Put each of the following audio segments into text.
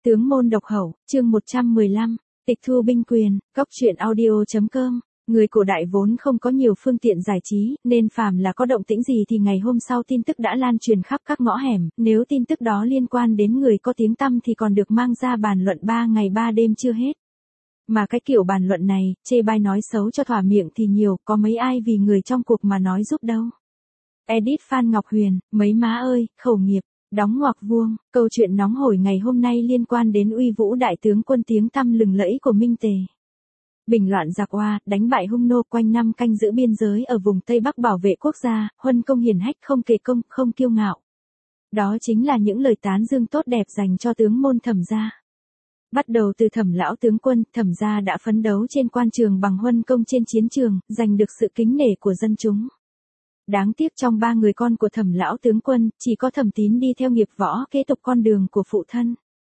Tướng môn độc hậu, chương 115, tịch thu binh quyền, góc truyện audio.com. Người cổ đại vốn không có nhiều phương tiện giải trí, nên phàm là có động tĩnh gì thì ngày hôm sau tin tức đã lan truyền khắp các ngõ hẻm, nếu tin tức đó liên quan đến người có tiếng tăm thì còn được mang ra bàn luận 3 ngày 3 đêm chưa hết. Mà cái kiểu bàn luận này, chê bai nói xấu cho thỏa miệng thì nhiều, có mấy ai vì người trong cuộc mà nói giúp đâu. Edit Phan Ngọc Huyền, mấy má ơi, khẩu nghiệp. Đóng ngoặc vuông, câu chuyện nóng hổi ngày hôm nay liên quan đến uy vũ đại tướng quân tiếng tăm lừng lẫy của Minh Tề. Bình loạn giặc Oa, đánh bại hung nô quanh năm canh giữ biên giới ở vùng Tây Bắc bảo vệ quốc gia, huân công hiển hách không kề công, không kiêu ngạo. Đó chính là những lời tán dương tốt đẹp dành cho tướng môn Thẩm gia. Bắt đầu từ Thẩm lão tướng quân, Thẩm gia đã phấn đấu trên quan trường bằng huân công trên chiến trường, giành được sự kính nể của dân chúng. Đáng tiếc trong 3 người con của Thẩm lão tướng quân, chỉ có Thẩm Tín đi theo nghiệp võ kế tục con đường của phụ thân.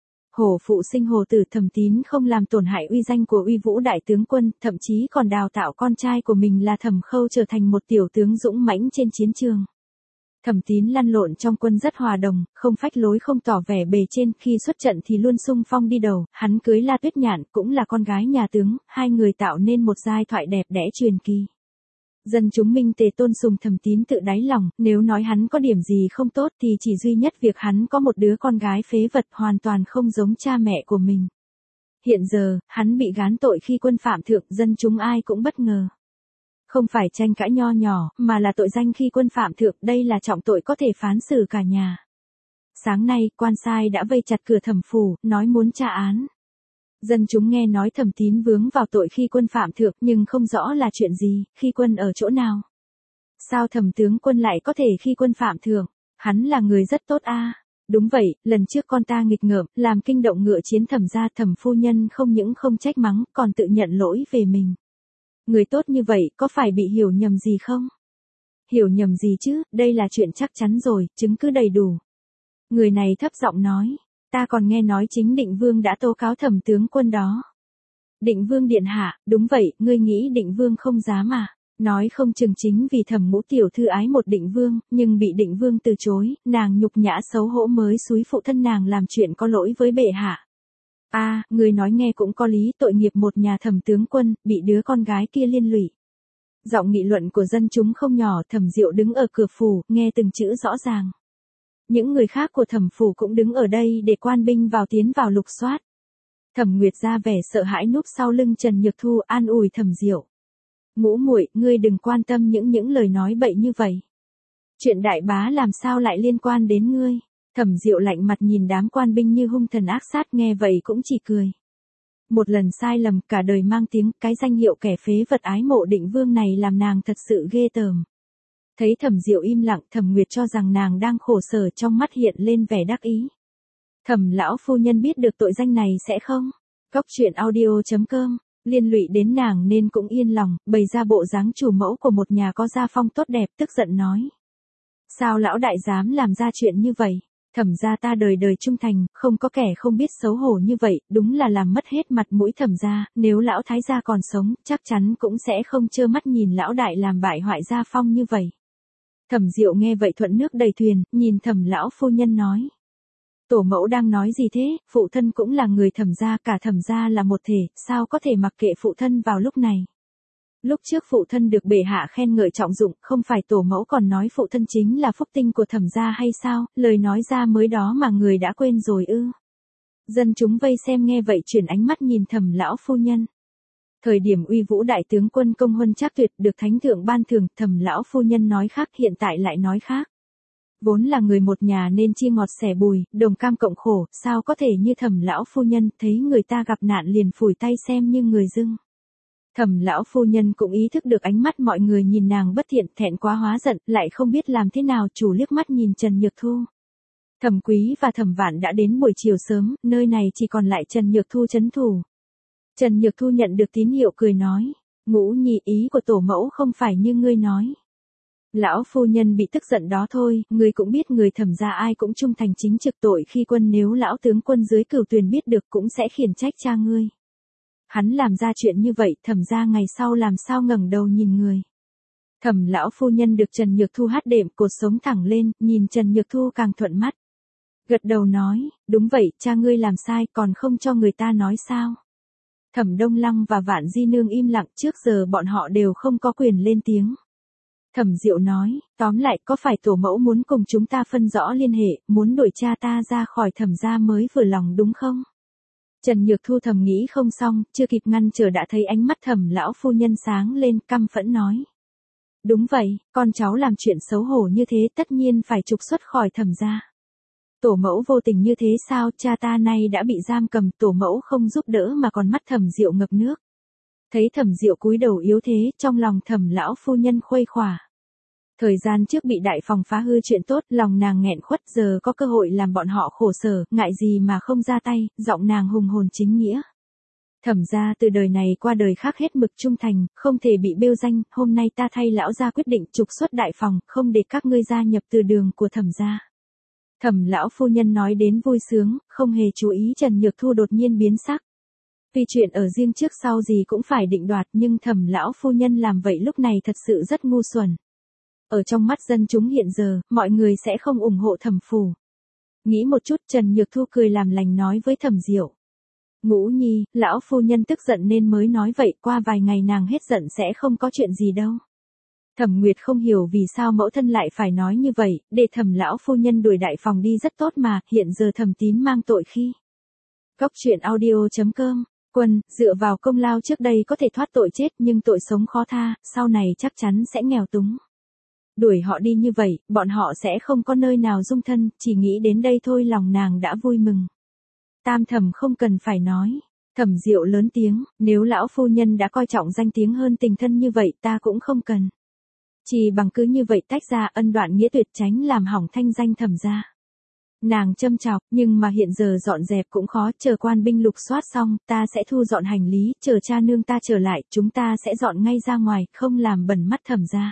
Hổ phụ sinh hổ tử, Thẩm Tín không làm tổn hại uy danh của uy vũ đại tướng quân, thậm chí còn đào tạo con trai của mình là Thẩm Khâu trở thành một tiểu tướng dũng mãnh trên chiến trường. Thẩm Tín lăn lộn trong quân rất hòa đồng, không phách lối không tỏ vẻ bề trên, khi xuất trận thì luôn xung phong đi đầu, hắn cưới La Tuyết Nhạn cũng là con gái nhà tướng, hai người tạo nên một giai thoại đẹp đẽ truyền kỳ. Dân chúng Minh Tề tôn sùng Thẩm Tín tự đáy lòng, nếu nói hắn có điểm gì không tốt thì chỉ duy nhất việc hắn có một đứa con gái phế vật hoàn toàn không giống cha mẹ của mình. Hiện giờ, hắn bị gán tội khi quân phạm thượng, dân chúng ai cũng bất ngờ. Không phải tranh cãi nho nhỏ, mà là tội danh khi quân phạm thượng, đây là trọng tội có thể phán xử cả nhà. Sáng nay, quan sai đã vây chặt cửa Thẩm phủ, nói muốn tra án. Dân chúng nghe nói Thẩm Tín vướng vào tội khi quân phạm thượng nhưng không rõ là chuyện gì, khi quân ở chỗ nào. Sao Thẩm tướng quân lại có thể khi quân phạm thượng? Hắn là người rất tốt a. Đúng vậy, lần trước con ta nghịch ngợm, làm kinh động ngựa chiến Thẩm gia, Thẩm phu nhân không những không trách mắng, còn tự nhận lỗi về mình. Người tốt như vậy có phải bị hiểu nhầm gì không? Hiểu nhầm gì chứ, đây là chuyện chắc chắn rồi, chứng cứ đầy đủ. Người này thấp giọng nói. Ta còn nghe nói chính Định Vương đã tố cáo Thẩm tướng quân đó. Định Vương điện hạ, đúng vậy, ngươi nghĩ Định Vương không dám à? Nói không chừng chính vì Thẩm Ngũ tiểu thư ái một Định Vương, nhưng bị Định Vương từ chối, nàng nhục nhã xấu hổ mới xúi phụ thân nàng làm chuyện có lỗi với bệ hạ. À, ngươi nói nghe cũng có lý, tội nghiệp một nhà Thẩm tướng quân, bị đứa con gái kia liên lụy. Giọng nghị luận của dân chúng không nhỏ, Thẩm Diệu đứng ở cửa phủ, nghe từng chữ rõ ràng. Những người khác của Thẩm phủ cũng đứng ở đây để quan binh tiến vào lục soát. Thẩm Nguyệt ra vẻ sợ hãi núp sau lưng Trần Nhược Thu an ủi Thẩm Diệu. Ngũ muội, ngươi đừng quan tâm những lời nói bậy như vậy. Chuyện đại bá làm sao lại liên quan đến ngươi? Thẩm Diệu lạnh mặt nhìn đám quan binh như hung thần ác sát, nghe vậy cũng chỉ cười. Một lần sai lầm cả đời mang tiếng, cái danh hiệu kẻ phế vật ái mộ Định Vương này làm nàng thật sự ghê tởm. Thấy Thẩm Diệu im lặng, Thẩm Nguyệt cho rằng nàng đang khổ sở, trong mắt hiện lên vẻ đắc ý. Thẩm lão phu nhân biết được tội danh này sẽ không? Góc truyện audio.com, liên lụy đến nàng nên cũng yên lòng, bày ra bộ dáng chủ mẫu của một nhà có gia phong tốt đẹp, tức giận nói. Sao lão đại dám làm ra chuyện như vậy? Thẩm gia ta đời đời trung thành, không có kẻ không biết xấu hổ như vậy, đúng là làm mất hết mặt mũi Thẩm gia, nếu lão thái gia còn sống, chắc chắn cũng sẽ không trơ mắt nhìn lão đại làm bại hoại gia phong như vậy. Thẩm Diệu nghe vậy thuận nước đầy thuyền, nhìn Thẩm lão phu nhân nói. Tổ mẫu đang nói gì thế, phụ thân cũng là người Thẩm gia, cả Thẩm gia là một thể, sao có thể mặc kệ phụ thân vào lúc này. Lúc trước phụ thân được bệ hạ khen ngợi trọng dụng, không phải tổ mẫu còn nói phụ thân chính là phúc tinh của Thẩm gia hay sao, lời nói ra mới đó mà người đã quên rồi ư. Dân chúng vây xem nghe vậy chuyển ánh mắt nhìn Thẩm lão phu nhân. Thời điểm uy vũ đại tướng quân công huân trác tuyệt được thánh thượng ban thưởng, Thẩm lão phu nhân nói khác, hiện tại lại nói khác. Vốn là người một nhà nên chia ngọt sẻ bùi, đồng cam cộng khổ, sao có thể như Thẩm lão phu nhân, thấy người ta gặp nạn liền phủi tay xem như người dưng. Thẩm lão phu nhân cũng ý thức được ánh mắt mọi người nhìn nàng bất thiện, thẹn quá hóa giận, lại không biết làm thế nào, chủ liếc mắt nhìn Trần Nhược Thu. Thẩm Quý và Thẩm Vạn đã đến buổi chiều sớm, nơi này chỉ còn lại Trần Nhược Thu trấn thủ. Trần Nhược Thu nhận được tín hiệu cười nói, Ngũ nhị, ý của tổ mẫu không phải như ngươi nói. Lão phu nhân bị tức giận đó thôi, ngươi cũng biết người Thẩm gia ai cũng trung thành chính trực, tội khi quân nếu lão tướng quân dưới Cửu Tuyền biết được cũng sẽ khiển trách cha ngươi. Hắn làm ra chuyện như vậy, Thẩm gia ngày sau làm sao ngẩng đầu nhìn người. Thẩm lão phu nhân được Trần Nhược Thu hát đệm, cột sống thẳng lên, nhìn Trần Nhược Thu càng thuận mắt. Gật đầu nói, đúng vậy, cha ngươi làm sai còn không cho người ta nói sao. Thẩm Đông Lăng và Vạn Di Nương im lặng, trước giờ bọn họ đều không có quyền lên tiếng. Thẩm Diệu nói, tóm lại có phải tổ mẫu muốn cùng chúng ta phân rõ liên hệ, muốn đuổi cha ta ra khỏi Thẩm gia mới vừa lòng đúng không? Trần Nhược Thu thầm nghĩ không xong, chưa kịp ngăn trở đã thấy ánh mắt Thẩm lão phu nhân sáng lên, căm phẫn nói. Đúng vậy, con cháu làm chuyện xấu hổ như thế tất nhiên phải trục xuất khỏi Thẩm gia. Tổ mẫu vô tình như thế sao, cha ta nay đã bị giam cầm, tổ mẫu không giúp đỡ mà còn mắt Thẩm Diệu ngập nước. Thấy Thẩm Diệu cúi đầu yếu thế, trong lòng Thẩm lão phu nhân khuây khỏa. Thời gian trước bị đại phòng phá hư chuyện tốt, lòng nàng nghẹn khuất, giờ có cơ hội làm bọn họ khổ sở, ngại gì mà không ra tay, giọng nàng hùng hồn chính nghĩa. Thẩm gia từ đời này qua đời khác hết mực trung thành, không thể bị bêu danh, hôm nay ta thay lão gia quyết định trục xuất đại phòng, không để các ngươi gia nhập từ đường của Thẩm gia. Thẩm lão phu nhân nói đến vui sướng, không hề chú ý Trần Nhược Thu đột nhiên biến sắc. Tuy chuyện ở riêng trước sau gì cũng phải định đoạt, nhưng Thẩm lão phu nhân làm vậy lúc này thật sự rất ngu xuẩn. Ở trong mắt dân chúng hiện giờ, mọi người sẽ không ủng hộ Thẩm phủ. Nghĩ một chút, Trần Nhược Thu cười làm lành nói với Thẩm Diệu. Ngũ nhi, lão phu nhân tức giận nên mới nói vậy, qua vài ngày nàng hết giận sẽ không có chuyện gì đâu. Thẩm Nguyệt không hiểu vì sao mẫu thân lại phải nói như vậy, để Thẩm lão phu nhân đuổi đại phòng đi rất tốt mà, hiện giờ Thẩm Tín mang tội khi. Góc truyện audio.com, Quân, dựa vào công lao trước đây có thể thoát tội chết nhưng tội sống khó tha, sau này chắc chắn sẽ nghèo túng. Đuổi họ đi như vậy, bọn họ sẽ không có nơi nào dung thân, chỉ nghĩ đến đây thôi lòng nàng đã vui mừng. Tam Thẩm không cần phải nói. Thẩm Diệu lớn tiếng, nếu lão phu nhân đã coi trọng danh tiếng hơn tình thân như vậy ta cũng không cần. Chỉ bằng cứ như vậy tách ra, ân đoạn nghĩa tuyệt, tránh làm hỏng thanh danh Thẩm gia. Nàng châm chọc, nhưng mà hiện giờ dọn dẹp cũng khó, chờ quan binh lục soát xong, ta sẽ thu dọn hành lý, chờ cha nương ta trở lại, chúng ta sẽ dọn ngay ra ngoài, không làm bẩn mắt Thẩm gia.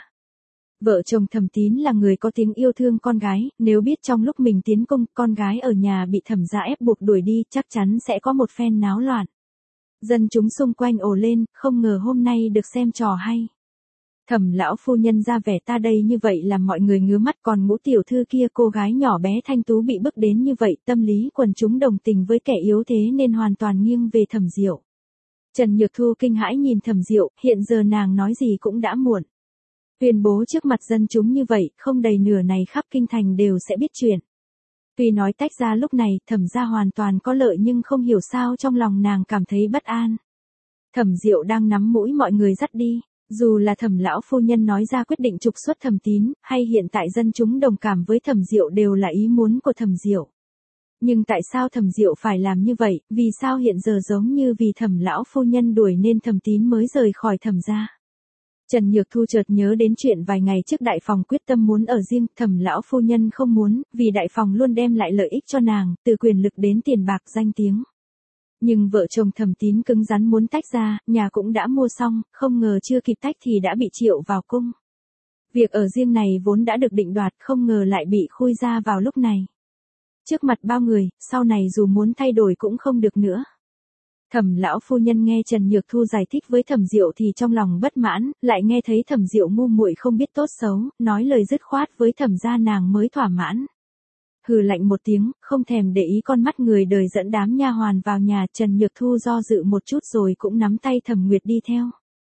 Vợ chồng Thẩm Tín là người có tiếng yêu thương con gái, nếu biết trong lúc mình tiến công, con gái ở nhà bị Thẩm gia ép buộc đuổi đi, chắc chắn sẽ có một phen náo loạn. Dân chúng xung quanh ồ lên, không ngờ hôm nay được xem trò hay. Thẩm lão phu nhân ra vẻ ta đây như vậy làm mọi người ngứa mắt, còn Ngũ tiểu thư kia cô gái nhỏ bé thanh tú bị bức đến như vậy, tâm lý quần chúng đồng tình với kẻ yếu thế nên hoàn toàn nghiêng về Thẩm Diệu. Trần Nhược Thu kinh hãi nhìn Thẩm Diệu, hiện giờ nàng nói gì cũng đã muộn. Tuyên bố trước mặt dân chúng như vậy, không đầy nửa này khắp kinh thành đều sẽ biết chuyện. Tuy nói tách ra lúc này, Thẩm gia hoàn toàn có lợi nhưng không hiểu sao trong lòng nàng cảm thấy bất an. Thẩm Diệu đang nắm mũi mọi người dắt đi. Dù là Thẩm lão phu nhân nói ra quyết định trục xuất Thẩm Tín, hay hiện tại dân chúng đồng cảm với Thẩm Diệu đều là ý muốn của Thẩm Diệu. Nhưng tại sao Thẩm Diệu phải làm như vậy, vì sao hiện giờ giống như vì Thẩm lão phu nhân đuổi nên Thẩm Tín mới rời khỏi Thẩm gia. Trần Nhược Thu chợt nhớ đến chuyện vài ngày trước đại phòng quyết tâm muốn ở riêng, Thẩm lão phu nhân không muốn, vì đại phòng luôn đem lại lợi ích cho nàng, từ quyền lực đến tiền bạc danh tiếng. Nhưng vợ chồng Thẩm Tín cứng rắn muốn tách ra, nhà cũng đã mua xong, không ngờ chưa kịp tách thì đã bị triệu vào cung. Việc ở riêng này vốn đã được định đoạt, không ngờ lại bị khui ra vào lúc này. Trước mặt bao người, sau này dù muốn thay đổi cũng không được nữa. Thẩm lão phu nhân nghe Trần Nhược Thu giải thích với Thẩm Diệu thì trong lòng bất mãn, lại nghe thấy Thẩm Diệu ngu muội không biết tốt xấu, nói lời dứt khoát với Thẩm gia nàng mới thỏa mãn. Hừ lạnh một tiếng, không thèm để ý con mắt người đời dẫn đám nha hoàn vào nhà, Trần Nhược Thu do dự một chút rồi cũng nắm tay Thẩm Nguyệt đi theo.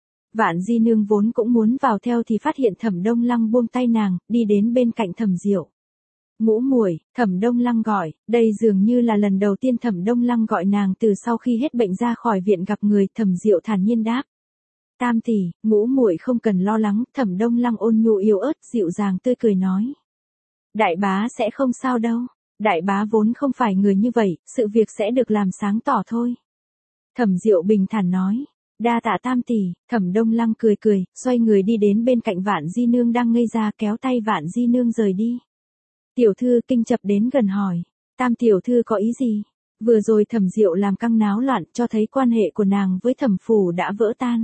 Vạn Di Nương vốn cũng muốn vào theo thì phát hiện Thẩm Đông Lăng buông tay nàng, đi đến bên cạnh Thẩm Diệu. Ngũ muội, Thẩm Đông Lăng gọi, đây dường như là lần đầu tiên Thẩm Đông Lăng gọi nàng từ sau khi hết bệnh ra khỏi viện gặp người, Thẩm Diệu thản nhiên đáp. Tam tỷ, ngũ muội không cần lo lắng, Thẩm Đông Lăng ôn nhu yếu ớt, dịu dàng tươi cười nói. Đại bá sẽ không sao đâu, đại bá vốn không phải người như vậy, sự việc sẽ được làm sáng tỏ thôi. Thẩm Diệu bình thản nói. Đa tạ tam tỷ, Thẩm Đông Lăng cười cười, xoay người đi đến bên cạnh Vạn Di Nương đang ngây ra, kéo tay Vạn Di Nương rời đi. Tiểu thư kinh chập đến gần hỏi, tam tiểu thư có ý gì? Vừa rồi Thẩm Diệu làm căng náo loạn, cho thấy quan hệ của nàng với Thẩm phủ đã vỡ tan.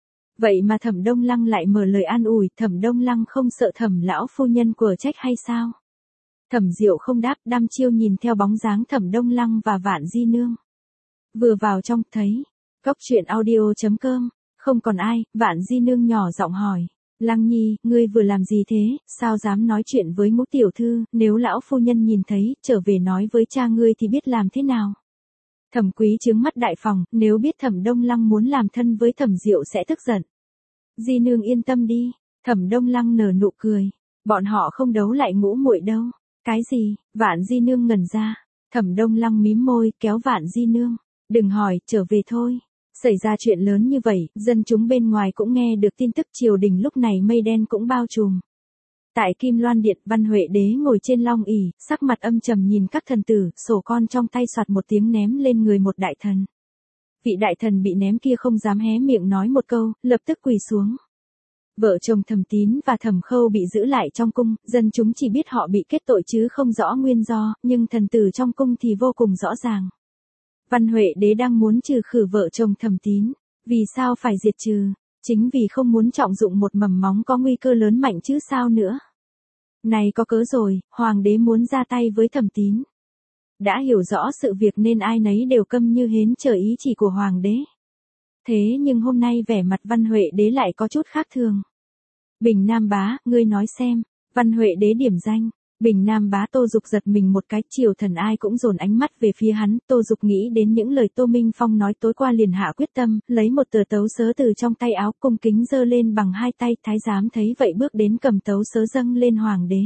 Vậy mà Thẩm Đông Lăng lại mở lời an ủi, Thẩm Đông Lăng không sợ Thẩm lão phu nhân quở trách hay sao? Thẩm Diệu không đáp, đăm chiêu nhìn theo bóng dáng Thẩm Đông Lăng và Vạn Di Nương. Vừa vào trong, thấy, góc truyện audio.com, không còn ai, Vạn Di Nương nhỏ giọng hỏi, Lăng Nhi, ngươi vừa làm gì thế, sao dám nói chuyện với Ngũ tiểu thư, nếu lão phu nhân nhìn thấy, trở về nói với cha ngươi thì biết làm thế nào. Thẩm Quý trướng mắt đại phòng, nếu biết Thẩm Đông Lăng muốn làm thân với Thẩm Diệu sẽ tức giận. Di nương yên tâm đi, Thẩm Đông Lăng nở nụ cười, bọn họ không đấu lại Ngũ muội đâu. Cái gì? Vạn Di nương ngẩn ra. Thẩm Đông Lăng mím môi, kéo Vạn Di nương, đừng hỏi, trở về thôi. Xảy ra chuyện lớn như vậy, dân chúng bên ngoài cũng nghe được tin tức, triều đình lúc này mây đen cũng bao trùm. Tại Kim Loan Điện, Văn Huệ Đế ngồi trên long ỷ, sắc mặt âm trầm nhìn các thần tử, sổ con trong tay soạt một tiếng ném lên người một đại thần. Vị đại thần bị ném kia không dám hé miệng nói một câu, lập tức quỳ xuống. Vợ chồng Thẩm Tín và Thẩm Khâu bị giữ lại trong cung, dân chúng chỉ biết họ bị kết tội chứ không rõ nguyên do, nhưng thần tử trong cung thì vô cùng rõ ràng. Văn Huệ Đế đang muốn trừ khử vợ chồng Thẩm Tín. Vì sao phải diệt trừ? Chính vì không muốn trọng dụng một mầm móng có nguy cơ lớn mạnh chứ sao nữa. Này có cớ rồi, Hoàng đế muốn ra tay với Thẩm Tín. Đã hiểu rõ sự việc nên ai nấy đều câm như hến chờ ý chỉ của Hoàng đế. Thế nhưng hôm nay vẻ mặt Văn Huệ Đế lại có chút khác thường. Bình Nam Bá, ngươi nói xem. Văn Huệ Đế điểm danh. Bình Nam Bá Tô Dục giật mình một cái, triều thần ai cũng dồn ánh mắt về phía hắn, Tô Dục nghĩ đến những lời Tô Minh Phong nói tối qua liền hạ quyết tâm, lấy một tờ tấu sớ từ trong tay áo cung kính giơ lên bằng hai tay, thái giám thấy vậy bước đến cầm tấu sớ dâng lên Hoàng đế.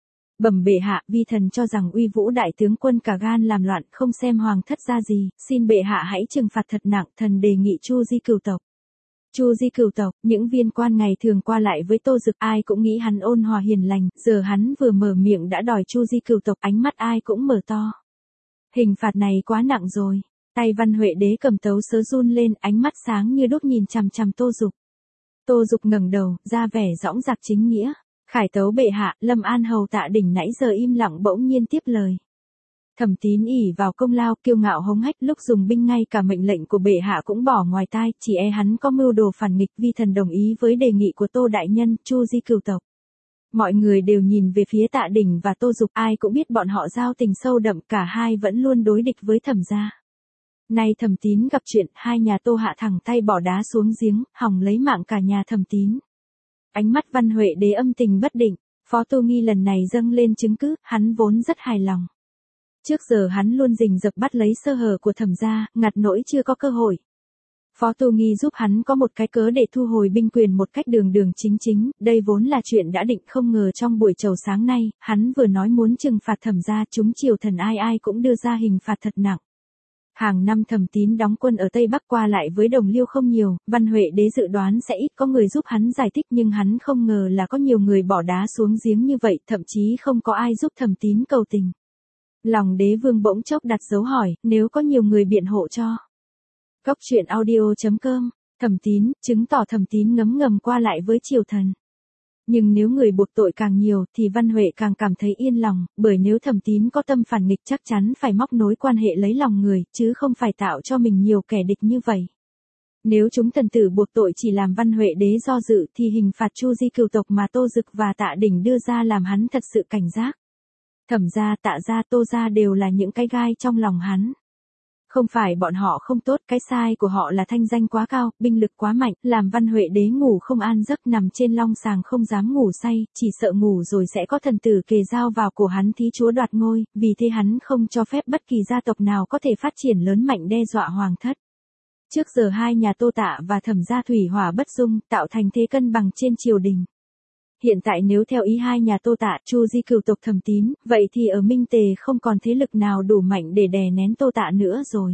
Bẩm bệ hạ, vi thần cho rằng Uy Vũ đại tướng quân cả gan làm loạn, không xem hoàng thất ra gì, xin bệ hạ hãy trừng phạt thật nặng, thần đề nghị Chu Di cửu tộc. Chu Di cửu tộc, những viên quan ngày thường qua lại với Tô Dực ai cũng nghĩ hắn ôn hòa hiền lành, giờ hắn vừa mở miệng đã đòi Chu Di cửu tộc, ánh mắt ai cũng mở to. Hình phạt này quá nặng rồi. Tay Văn Huệ Đế cầm tấu sớ run lên, ánh mắt sáng như đốt nhìn chằm chằm Tô Dục. Tô Dục ngẩng đầu, ra vẻ dõng dạc chính nghĩa. Khải tấu bệ hạ, Lâm An hầu Tạ Đỉnh nãy giờ im lặng bỗng nhiên tiếp lời. Thẩm Tín ỷ vào công lao, kiêu ngạo hống hách, lúc dùng binh ngay cả mệnh lệnh của bệ hạ cũng bỏ ngoài tai, chỉ e hắn có mưu đồ phản nghịch, vi thần đồng ý với đề nghị của Tô đại nhân, Chu Di cửu tộc. Mọi người đều nhìn về phía Tạ Đỉnh và Tô Dục, ai cũng biết bọn họ giao tình sâu đậm, cả hai vẫn luôn đối địch với Thẩm gia. Nay Thẩm Tín gặp chuyện, hai nhà Tô hạ thẳng tay bỏ đá xuống giếng, hòng lấy mạng cả nhà Thẩm Tín. Ánh mắt Văn Huệ Đế âm tình bất định, Phó Tô Nghi lần này dâng lên chứng cứ, hắn vốn rất hài lòng. Trước giờ hắn luôn rình rập bắt lấy sơ hở của Thẩm gia, ngặt nỗi chưa có cơ hội. Phó Tô Nghi giúp hắn có một cái cớ để thu hồi binh quyền một cách đường đường chính chính, đây vốn là chuyện đã định, không ngờ trong buổi chầu sáng nay, hắn vừa nói muốn trừng phạt Thẩm gia, chúng triều thần ai ai cũng đưa ra hình phạt thật nặng. Hàng năm Thẩm Tín đóng quân ở Tây Bắc qua lại với đồng liêu không nhiều, Văn Huệ Đế dự đoán sẽ ít có người giúp hắn giải thích, nhưng hắn không ngờ là có nhiều người bỏ đá xuống giếng như vậy, thậm chí không có ai giúp Thẩm Tín cầu tình. Lòng đế vương bỗng chốc đặt dấu hỏi, nếu có nhiều người biện hộ cho. Góc truyện audio.com, Thẩm Tín, chứng tỏ Thẩm Tín ngấm ngầm qua lại với triều thần. Nhưng nếu người buộc tội càng nhiều thì Văn Huệ càng cảm thấy yên lòng, bởi nếu Thẩm Tín có tâm phản nghịch chắc chắn phải móc nối quan hệ lấy lòng người, chứ không phải tạo cho mình nhiều kẻ địch như vậy. Nếu chúng thần tử buộc tội chỉ làm Văn Huệ Đế do dự thì hình phạt Chu Di cửu tộc mà Tô Dực và Tạ Đỉnh đưa ra làm hắn thật sự cảnh giác. Thẩm gia, Tạ gia, Tô gia đều là những cái gai trong lòng hắn. Không phải bọn họ không tốt, cái sai của họ là thanh danh quá cao, binh lực quá mạnh, làm Văn Huệ Đế ngủ không an giấc, nằm trên long sàng không dám ngủ say, chỉ sợ ngủ rồi sẽ có thần tử kề dao vào cổ hắn thí chúa đoạt ngôi, vì thế hắn không cho phép bất kỳ gia tộc nào có thể phát triển lớn mạnh đe dọa hoàng thất. Trước giờ hai nhà Tô Tạ và Thẩm gia thủy hỏa bất dung, tạo thành thế cân bằng trên triều đình. Hiện tại nếu theo ý hai nhà Tô Tạ, Chu Di cửu tộc Thẩm Tín, vậy thì ở Minh Tề không còn thế lực nào đủ mạnh để đè nén Tô Tạ nữa rồi.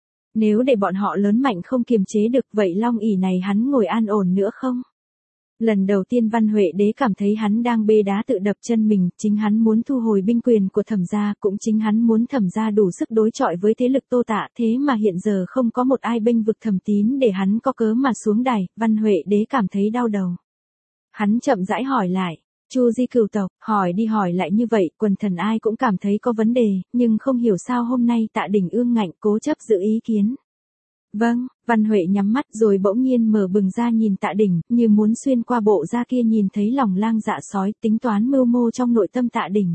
Nếu để bọn họ lớn mạnh không kiềm chế được, vậy long ỷ này hắn ngồi an ổn nữa không? Lần đầu tiên Văn Huệ Đế cảm thấy hắn đang bê đá tự đập chân mình, chính hắn muốn thu hồi binh quyền của Thẩm gia, cũng chính hắn muốn Thẩm gia đủ sức đối chọi với thế lực Tô Tạ, thế mà hiện giờ không có một ai bênh vực Thẩm Tín để hắn có cớ mà xuống đài, Văn Huệ Đế cảm thấy đau đầu. Hắn chậm rãi hỏi lại, Chu Di cửu tộc, hỏi đi hỏi lại như vậy, quần thần ai cũng cảm thấy có vấn đề, nhưng không hiểu sao hôm nay Tạ Đỉnh ương ngạnh cố chấp giữ ý kiến. Vâng, Văn Huệ nhắm mắt rồi bỗng nhiên mở bừng ra nhìn Tạ Đỉnh, như muốn xuyên qua bộ da kia nhìn thấy lòng lang dạ sói, tính toán mưu mô trong nội tâm Tạ Đỉnh.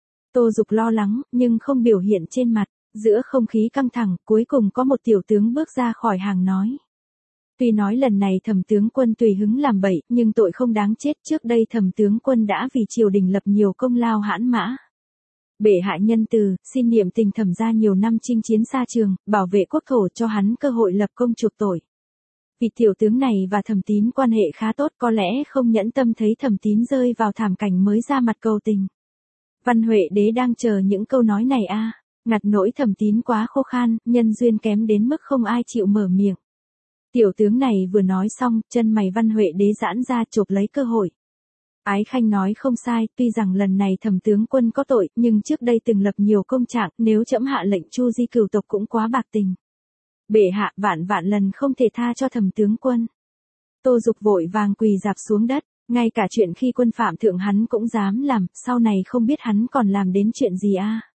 Tô Dục lo lắng, nhưng không biểu hiện trên mặt, giữa không khí căng thẳng, cuối cùng có một tiểu tướng bước ra khỏi hàng nói. Tuy nói lần này Thẩm tướng quân tùy hứng làm bậy, nhưng tội không đáng chết, trước đây Thẩm tướng quân đã vì triều đình lập nhiều công lao hãn mã. Bệ hạ nhân từ, xin niệm tình Thẩm gia nhiều năm chinh chiến xa trường, bảo vệ quốc thổ cho hắn cơ hội lập công chuộc tội. Vì tiểu tướng này và Thẩm Tín quan hệ khá tốt, có lẽ không nhẫn tâm thấy Thẩm Tín rơi vào thảm cảnh mới ra mặt cầu tình. Văn Huệ đế đang chờ những câu nói này ngặt nỗi Thẩm Tín quá khô khan, nhân duyên kém đến mức không ai chịu mở miệng. Tiểu tướng này vừa nói xong, chân mày Văn Huệ đế giãn ra chộp lấy cơ hội. Ái Khanh nói không sai, tuy rằng lần này Thẩm tướng quân có tội, nhưng trước đây từng lập nhiều công trạng, nếu trẫm hạ lệnh chu di cửu tộc cũng quá bạc tình. Bệ hạ vạn vạn lần không thể tha cho Thẩm tướng quân. Tô Dục vội vàng quỳ rạp xuống đất, ngay cả chuyện khi quân phạm thượng hắn cũng dám làm, sau này không biết hắn còn làm đến chuyện gì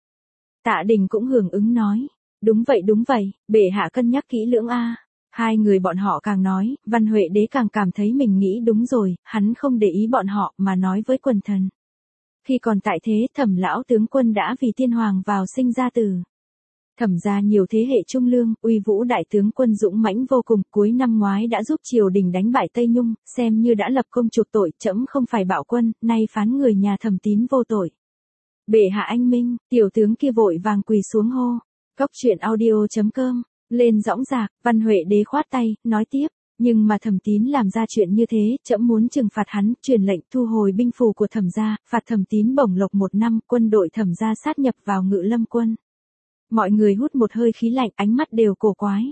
Tạ Đình cũng hưởng ứng nói, đúng vậy, bệ hạ cân nhắc kỹ lưỡng Hai người bọn họ càng nói, Văn Huệ đế càng cảm thấy mình nghĩ đúng rồi, hắn không để ý bọn họ mà nói với quần thần. Khi còn tại thế, Thẩm lão tướng quân đã vì tiên hoàng vào sinh ra tử. Thẩm gia nhiều thế hệ trung lương, uy vũ đại tướng quân dũng mãnh vô cùng, cuối năm ngoái đã giúp triều đình đánh bại Tây Nhung, xem như đã lập công chuộc tội, trẫm không phải bạo quân, nay phán người nhà Thẩm Tín vô tội. Bệ hạ anh minh, tiểu tướng kia vội vàng quỳ xuống hô. Cóc truyện audio.com, lên dõng dạc, Văn Huệ đế khoát tay, nói tiếp, nhưng mà Thẩm Tín làm ra chuyện như thế, trẫm muốn trừng phạt hắn, truyền lệnh thu hồi binh phù của Thẩm gia, phạt Thẩm Tín bổng lộc 1 năm, quân đội Thẩm gia sát nhập vào Ngự Lâm quân. Mọi người hút một hơi khí lạnh, ánh mắt đều cổ quái.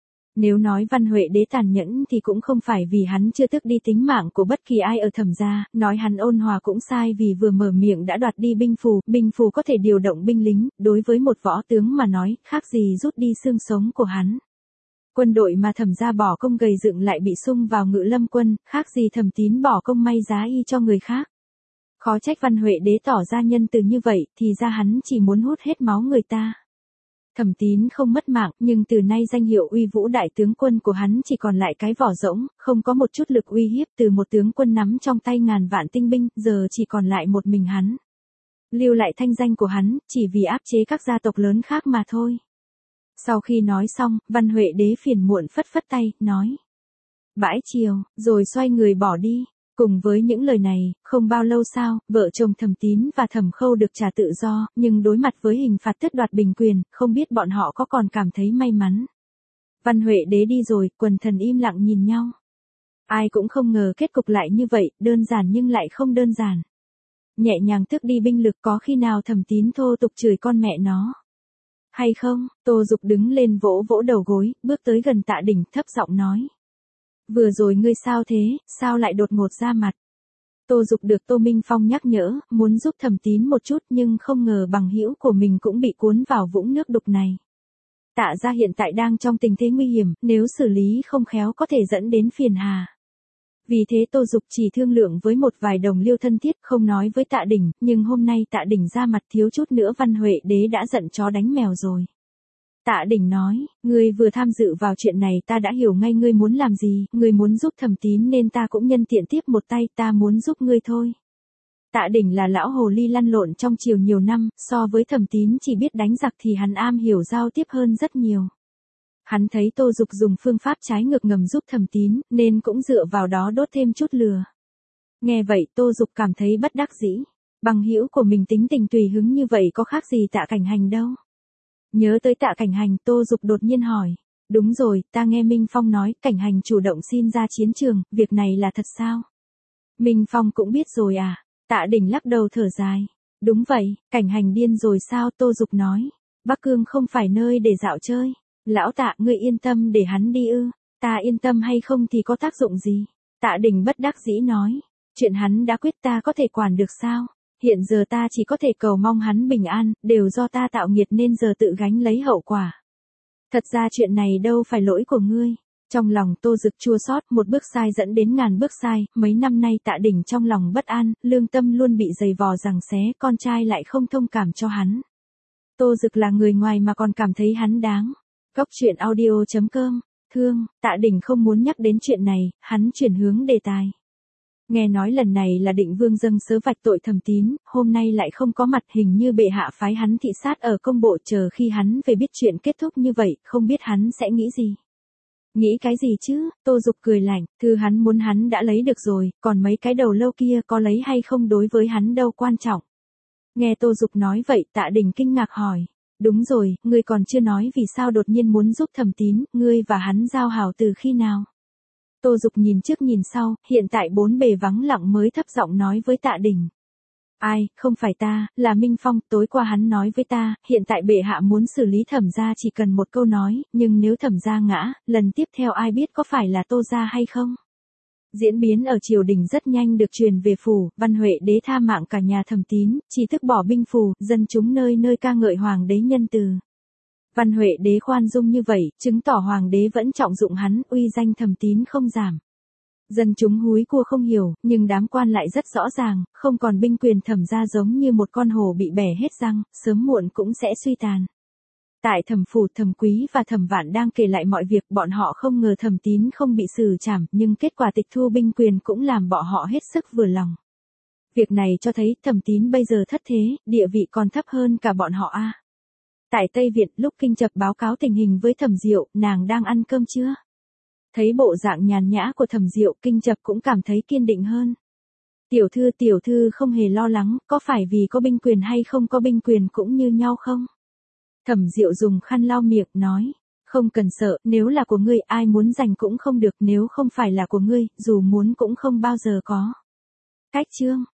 Nếu nói Văn Huệ đế tàn nhẫn thì cũng không phải vì hắn chưa tước đi tính mạng của bất kỳ ai ở Thẩm gia, nói hắn ôn hòa cũng sai vì vừa mở miệng đã đoạt đi binh phù có thể điều động binh lính, đối với một võ tướng mà nói, khác gì rút đi xương sống của hắn. Quân đội mà Thẩm gia bỏ công gầy dựng lại bị xung vào Ngự Lâm quân, khác gì Thẩm Tín bỏ công may giá y cho người khác. Khó trách Văn Huệ đế tỏ ra nhân từ như vậy, thì ra hắn chỉ muốn hút hết máu người ta. Thẩm Tín không mất mạng, nhưng từ nay danh hiệu uy vũ đại tướng quân của hắn chỉ còn lại cái vỏ rỗng, không có một chút lực uy hiếp, từ một tướng quân nắm trong tay ngàn vạn tinh binh, giờ chỉ còn lại một mình hắn. Lưu lại thanh danh của hắn, chỉ vì áp chế các gia tộc lớn khác mà thôi. Sau khi nói xong, Văn Huệ đế phiền muộn phất phất tay, nói. Bãi chiều, rồi xoay người bỏ đi. Cùng với những lời này, không bao lâu sau, vợ chồng Thẩm Tín và Thẩm Khâu được trả tự do, nhưng đối mặt với hình phạt tước đoạt bình quyền, không biết bọn họ có còn cảm thấy may mắn. Văn Huệ đế đi rồi, quần thần im lặng nhìn nhau. Ai cũng không ngờ kết cục lại như vậy, đơn giản nhưng lại không đơn giản. Nhẹ nhàng tước đi binh lực, có khi nào Thẩm Tín thô tục chửi con mẹ nó? Hay không? Tô Dục đứng lên vỗ vỗ đầu gối, bước tới gần Tạ Đình, thấp giọng nói. Vừa rồi ngươi sao thế, sao lại đột ngột ra mặt? Tô Dục được Tô Minh Phong nhắc nhở, muốn giúp Thẩm Tín một chút nhưng không ngờ bằng hữu của mình cũng bị cuốn vào vũng nước đục này. Tạ gia hiện tại đang trong tình thế nguy hiểm, nếu xử lý không khéo có thể dẫn đến phiền hà. Vì thế Tô Dục chỉ thương lượng với một vài đồng liêu thân thiết, không nói với Tạ Đình, nhưng hôm nay Tạ Đình ra mặt thiếu chút nữa Văn Huệ đế đã giận chó đánh mèo rồi. Tạ Đình nói, ngươi vừa tham dự vào chuyện này ta đã hiểu ngay ngươi muốn làm gì, ngươi muốn giúp Thẩm Tín nên ta cũng nhân tiện tiếp một tay, ta muốn giúp ngươi thôi. Tạ Đình là lão hồ ly lăn lộn trong triều nhiều năm, so với Thẩm Tín chỉ biết đánh giặc thì hắn am hiểu giao tiếp hơn rất nhiều. Hắn thấy Tô Dục dùng phương pháp trái ngược ngầm giúp Thẩm Tín, nên cũng dựa vào đó đốt thêm chút lửa. Nghe vậy Tô Dục cảm thấy bất đắc dĩ, bằng hữu của mình tính tình tùy hứng như vậy có khác gì Tạ Cảnh Hành đâu. Nhớ tới Tạ Cảnh Hành, Tô Dục đột nhiên hỏi, đúng rồi, ta nghe Minh Phong nói, Cảnh Hành chủ động xin ra chiến trường, việc này là thật sao? Minh Phong cũng biết rồi à? Tạ Đình lắc đầu thở dài, đúng vậy, Cảnh Hành điên rồi sao? Tô Dục nói, Bắc Cương không phải nơi để dạo chơi, lão Tạ ngươi yên tâm để hắn đi ư, ta yên tâm hay không thì có tác dụng gì? Tạ Đình bất đắc dĩ nói, chuyện hắn đã quyết ta có thể quản được sao? Hiện giờ ta chỉ có thể cầu mong hắn bình an, đều do ta tạo nghiệt nên giờ tự gánh lấy hậu quả. Thật ra chuyện này đâu phải lỗi của ngươi. Trong lòng Tô Dực chua xót, một bước sai dẫn đến ngàn bước sai, mấy năm nay Tạ Đình trong lòng bất an, lương tâm luôn bị giày vò giằng xé, con trai lại không thông cảm cho hắn. Tô Dực là người ngoài mà còn cảm thấy hắn đáng. Cóc truyện audio.com, thương, Tạ Đình không muốn nhắc đến chuyện này, hắn chuyển hướng đề tài. Nghe nói lần này là Định Vương dâng sớ vạch tội Thẩm Tín, hôm nay lại không có mặt, hình như bệ hạ phái hắn thị sát ở công bộ, chờ khi hắn về biết chuyện kết thúc như vậy, không biết hắn sẽ nghĩ gì. Nghĩ cái gì chứ, Tô Dục cười lạnh, thư hắn muốn hắn đã lấy được rồi, còn mấy cái đầu lâu kia có lấy hay không đối với hắn đâu quan trọng. Nghe Tô Dục nói vậy Tạ Đình kinh ngạc hỏi. Đúng rồi, ngươi còn chưa nói vì sao đột nhiên muốn giúp Thẩm Tín, ngươi và hắn giao hảo từ khi nào? Tô Dục nhìn trước nhìn sau, hiện tại bốn bề vắng lặng mới thấp giọng nói với Tạ Đình. Ai, không phải ta, là Minh Phong, tối qua hắn nói với ta, hiện tại bệ hạ muốn xử lý Thẩm gia chỉ cần một câu nói, nhưng nếu Thẩm gia ngã, lần tiếp theo ai biết có phải là Tô gia hay không? Diễn biến ở triều đình rất nhanh được truyền về phủ, Văn Huệ đế tha mạng cả nhà Thẩm Tín, chỉ thức bỏ binh phù, dân chúng nơi nơi ca ngợi hoàng đế nhân từ. Văn Huệ đế khoan dung như vậy, chứng tỏ hoàng đế vẫn trọng dụng hắn, uy danh Thẩm Tín không giảm. Dân chúng húi cua không hiểu, nhưng đám quan lại rất rõ ràng, không còn binh quyền Thẩm gia giống như một con hổ bị bẻ hết răng, sớm muộn cũng sẽ suy tàn. Tại Thẩm phủ, Thẩm Quý và Thẩm Vạn đang kể lại mọi việc, bọn họ không ngờ Thẩm Tín không bị xử trảm, nhưng kết quả tịch thu binh quyền cũng làm bọn họ hết sức vừa lòng. Việc này cho thấy Thẩm Tín bây giờ thất thế, địa vị còn thấp hơn cả bọn họ a. Tại Tây Việt, lúc Kinh Chập báo cáo tình hình với Thẩm Diệu, nàng đang ăn cơm chưa? Thấy bộ dạng nhàn nhã của Thẩm Diệu, Kinh Chập cũng cảm thấy kiên định hơn. Tiểu thư không hề lo lắng, có phải vì có binh quyền hay không có binh quyền cũng như nhau không? Thẩm Diệu dùng khăn lau miệng nói, không cần sợ, nếu là của ngươi ai muốn giành cũng không được, nếu không phải là của ngươi, dù muốn cũng không bao giờ có. Cách chương